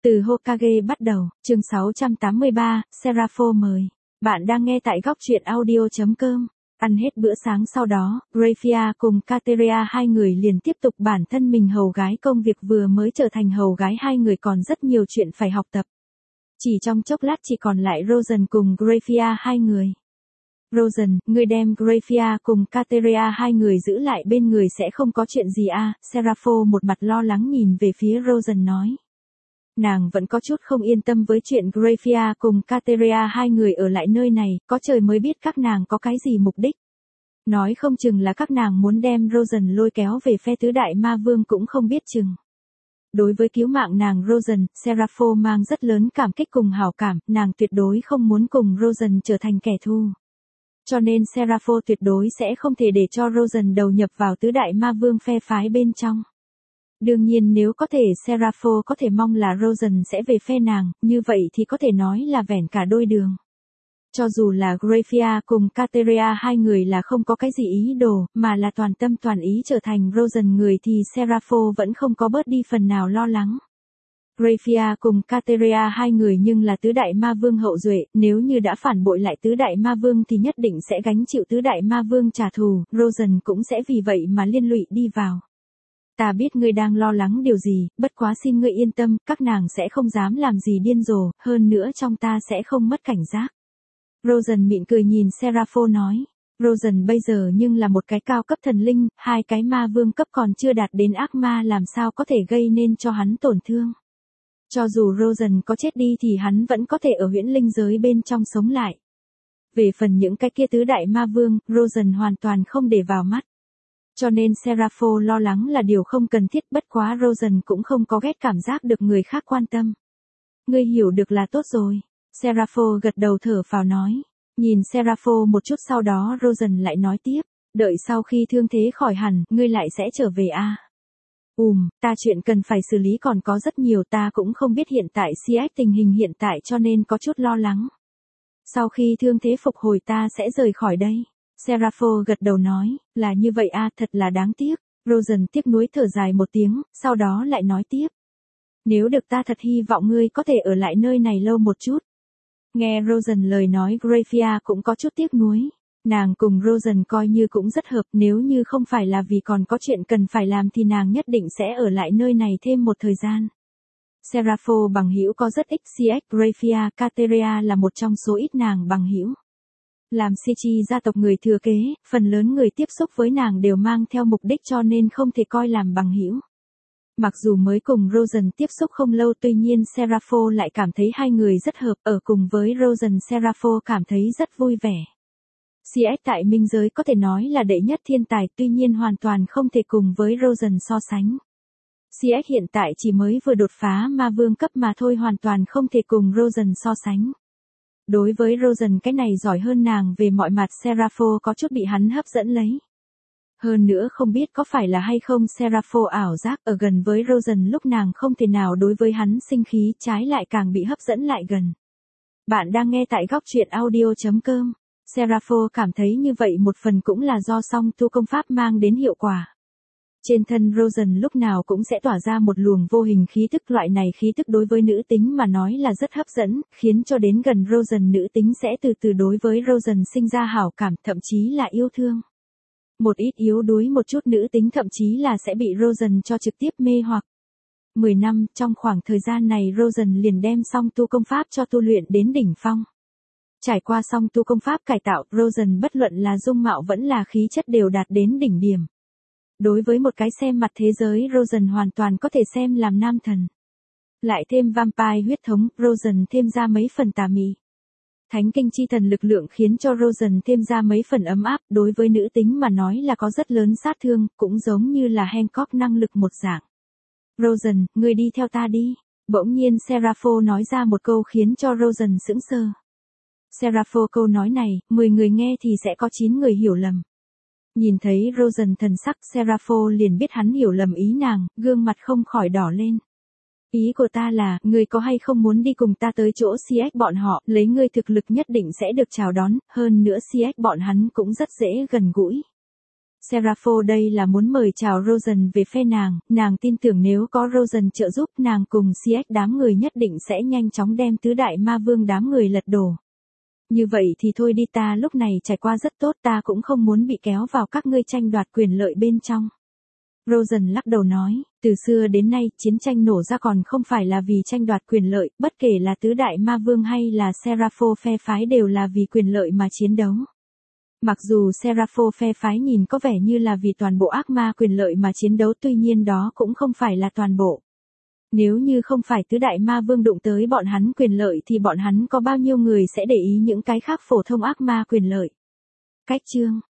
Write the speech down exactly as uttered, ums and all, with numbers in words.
Từ Hokage bắt đầu, chương sáu trăm tám mươi ba, Serapho mời. Bạn đang nghe tại góc truyện audio chấm com. Ăn hết bữa sáng sau đó, Graphia cùng Kateria hai người liền tiếp tục bản thân mình hầu gái công việc vừa mới trở thành hầu gái hai người còn rất nhiều chuyện phải học tập. Chỉ trong chốc lát chỉ còn lại Rosen cùng Graphia hai người. Rosen, ngươi đem Graphia cùng Kateria hai người giữ lại bên người sẽ không có chuyện gì à, Serapho một mặt lo lắng nhìn về phía Rosen nói. Nàng vẫn có chút không yên tâm với chuyện Graphia cùng Kateria hai người ở lại nơi này, có trời mới biết các nàng có cái gì mục đích. Nói không chừng là các nàng muốn đem Rosen lôi kéo về phe tứ đại ma vương cũng không biết chừng. Đối với cứu mạng nàng Rosen, Serapho mang rất lớn cảm kích cùng hảo cảm, nàng tuyệt đối không muốn cùng Rosen trở thành kẻ thù. Cho nên Serapho tuyệt đối sẽ không thể để cho Rosen đầu nhập vào tứ đại ma vương phe phái bên trong. Đương nhiên nếu có thể Serapho có thể mong là Rosen sẽ về phe nàng, như vậy thì có thể nói là vẻn cả đôi đường. Cho dù là Graphia cùng Kateria hai người là không có cái gì ý đồ, mà là toàn tâm toàn ý trở thành Rosen người thì Serapho vẫn không có bớt đi phần nào lo lắng. Graphia cùng Kateria hai người nhưng là tứ đại ma vương hậu duệ, nếu như đã phản bội lại tứ đại ma vương thì nhất định sẽ gánh chịu tứ đại ma vương trả thù, Rosen cũng sẽ vì vậy mà liên lụy đi vào. Ta biết ngươi đang lo lắng điều gì, bất quá xin ngươi yên tâm, các nàng sẽ không dám làm gì điên rồ, hơn nữa trong ta sẽ không mất cảnh giác. Rosen mỉm cười nhìn Serapho nói. Rosen bây giờ nhưng là một cái cao cấp thần linh, hai cái ma vương cấp còn chưa đạt đến ác ma làm sao có thể gây nên cho hắn tổn thương. Cho dù Rosen có chết đi thì hắn vẫn có thể ở huyễn linh giới bên trong sống lại. Về phần những cái kia tứ đại ma vương, Rosen hoàn toàn không để vào mắt. Cho nên Serapho lo lắng là điều không cần thiết, bất quá Rosen cũng không có ghét cảm giác được người khác quan tâm. Ngươi hiểu được là tốt rồi. Serapho gật đầu thở phào nói. Nhìn Serapho một chút sau đó Rosen lại nói tiếp. Đợi sau khi thương thế khỏi hẳn, ngươi lại sẽ trở về à. Ùm, ta chuyện cần phải xử lý còn có rất nhiều, ta cũng không biết hiện tại xê ích tình hình hiện tại cho nên có chút lo lắng. Sau khi thương thế phục hồi ta sẽ rời khỏi đây. Serapho gật đầu nói, là như vậy à, thật là đáng tiếc. Rosen tiếc nuối thở dài một tiếng, sau đó lại nói tiếp. Nếu được ta thật hy vọng ngươi có thể ở lại nơi này lâu một chút. Nghe Rosen lời nói Graphia cũng có chút tiếc nuối. Nàng cùng Rosen coi như cũng rất hợp, nếu như không phải là vì còn có chuyện cần phải làm thì nàng nhất định sẽ ở lại nơi này thêm một thời gian. Serapho bằng hữu có rất ít, xê ích Graphia Kateria là một trong số ít nàng bằng hữu. Làm Sichi gia tộc người thừa kế, phần lớn người tiếp xúc với nàng đều mang theo mục đích cho nên không thể coi làm bằng hữu. Mặc dù mới cùng Rosen tiếp xúc không lâu tuy nhiên Serapho lại cảm thấy hai người rất hợp, ở cùng với Rosen Serapho cảm thấy rất vui vẻ. xê ích tại minh giới có thể nói là đệ nhất thiên tài tuy nhiên hoàn toàn không thể cùng với Rosen so sánh. xê ích hiện tại chỉ mới vừa đột phá ma vương cấp mà thôi, hoàn toàn không thể cùng Rosen so sánh. Đối với Rosen cái này giỏi hơn nàng về mọi mặt Serapho có chút bị hắn hấp dẫn lấy. Hơn nữa không biết có phải là hay không Serapho ảo giác ở gần với Rosen lúc nàng không thể nào đối với hắn sinh khí, trái lại càng bị hấp dẫn lại gần. Bạn đang nghe tại góc truyện audio chấm com. Serapho cảm thấy như vậy một phần cũng là do song tu công pháp mang đến hiệu quả. Trên thân Rosen lúc nào cũng sẽ tỏa ra một luồng vô hình khí tức, loại này khí tức đối với nữ tính mà nói là rất hấp dẫn, khiến cho đến gần Rosen nữ tính sẽ từ từ đối với Rosen sinh ra hảo cảm, thậm chí là yêu thương. Một ít yếu đuối một chút nữ tính thậm chí là sẽ bị Rosen cho trực tiếp mê hoặc. mười năm, trong khoảng thời gian này Rosen liền đem song tu công pháp cho tu luyện đến đỉnh phong. Trải qua song tu công pháp cải tạo, Rosen bất luận là dung mạo vẫn là khí chất đều đạt đến đỉnh điểm. Đối với một cái xem mặt thế giới Rosen hoàn toàn có thể xem làm nam thần. Lại thêm vampire huyết thống, Rosen thêm ra mấy phần tà mị. Thánh kinh chi thần lực lượng khiến cho Rosen thêm ra mấy phần ấm áp, đối với nữ tính mà nói là có rất lớn sát thương, cũng giống như là Hancock năng lực một dạng. Rosen, ngươi đi theo ta đi. Bỗng nhiên Serapho nói ra một câu khiến cho Rosen sững sờ. Serapho câu nói này, mười người nghe thì sẽ có chín người hiểu lầm. Nhìn thấy Rosen thần sắc Serapho liền biết hắn hiểu lầm ý nàng, gương mặt không khỏi đỏ lên. Ý của ta là, ngươi có hay không muốn đi cùng ta tới chỗ xê ích bọn họ, lấy ngươi thực lực nhất định sẽ được chào đón, hơn nữa xê ích bọn hắn cũng rất dễ gần gũi. Serapho đây là muốn mời chào Rosen về phe nàng, nàng tin tưởng nếu có Rosen trợ giúp nàng cùng xê ích đám người nhất định sẽ nhanh chóng đem tứ đại ma vương đám người lật đổ. Như vậy thì thôi đi, ta lúc này trải qua rất tốt, ta cũng không muốn bị kéo vào các ngươi tranh đoạt quyền lợi bên trong. Rosen lắc đầu nói, từ xưa đến nay chiến tranh nổ ra còn không phải là vì tranh đoạt quyền lợi, bất kể là tứ đại ma vương hay là Serapho phe phái đều là vì quyền lợi mà chiến đấu. Mặc dù Serapho phe phái nhìn có vẻ như là vì toàn bộ ác ma quyền lợi mà chiến đấu, tuy nhiên đó cũng không phải là toàn bộ. Nếu như không phải tứ đại ma vương đụng tới bọn hắn quyền lợi thì bọn hắn có bao nhiêu người sẽ để ý những cái khác phổ thông ác ma quyền lợi. Cách chương